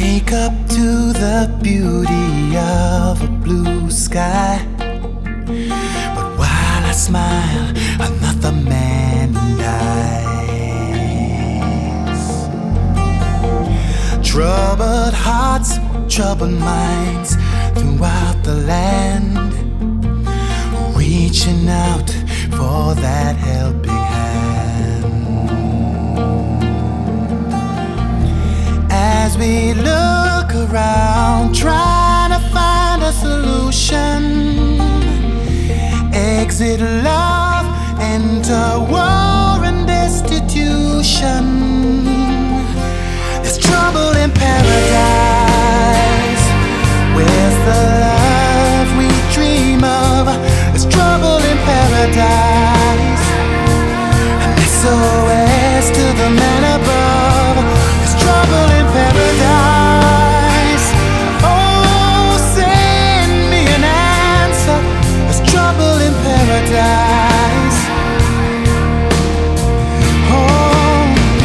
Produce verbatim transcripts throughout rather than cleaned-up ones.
Wake up to the beauty of a blue sky, but while I smile, another man dies. Troubled hearts, troubled minds throughout the land, reaching out for that helping hand. As we look around, trying to find a solution, exit love, enter war and destitution. There's trouble in paradise. Where's the love we dream of? There's trouble in paradise. An S O S to the man above. There's trouble in paradise. Oh, send me an answer. There's trouble in paradise. Oh,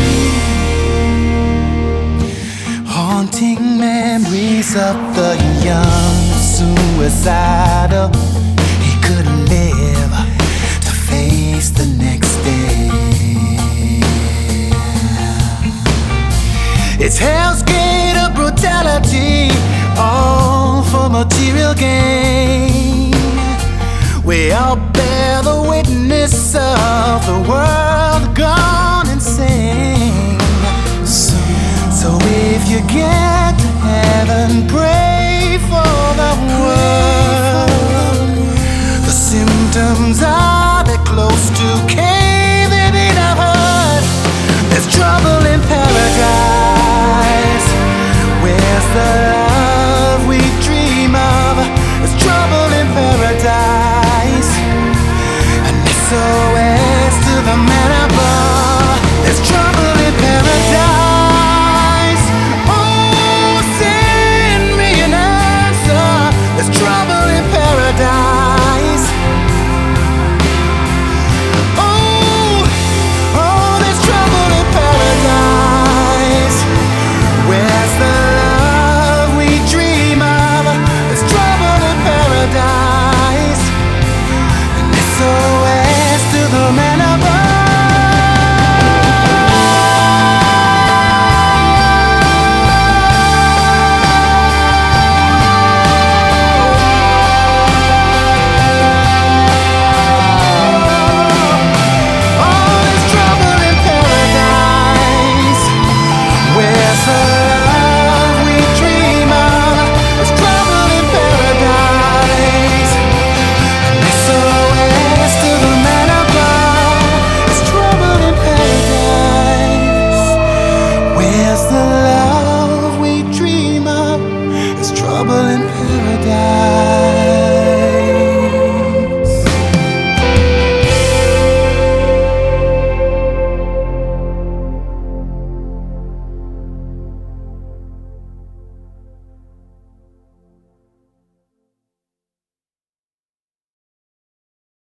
haunting memories of the young suicidal. He couldn't live to face the next day. It's Hell's Gate of brutality, all for material gain. We all bear the witness of the world gone insane. So, so if you get to heaven, pray for the world. The symptoms are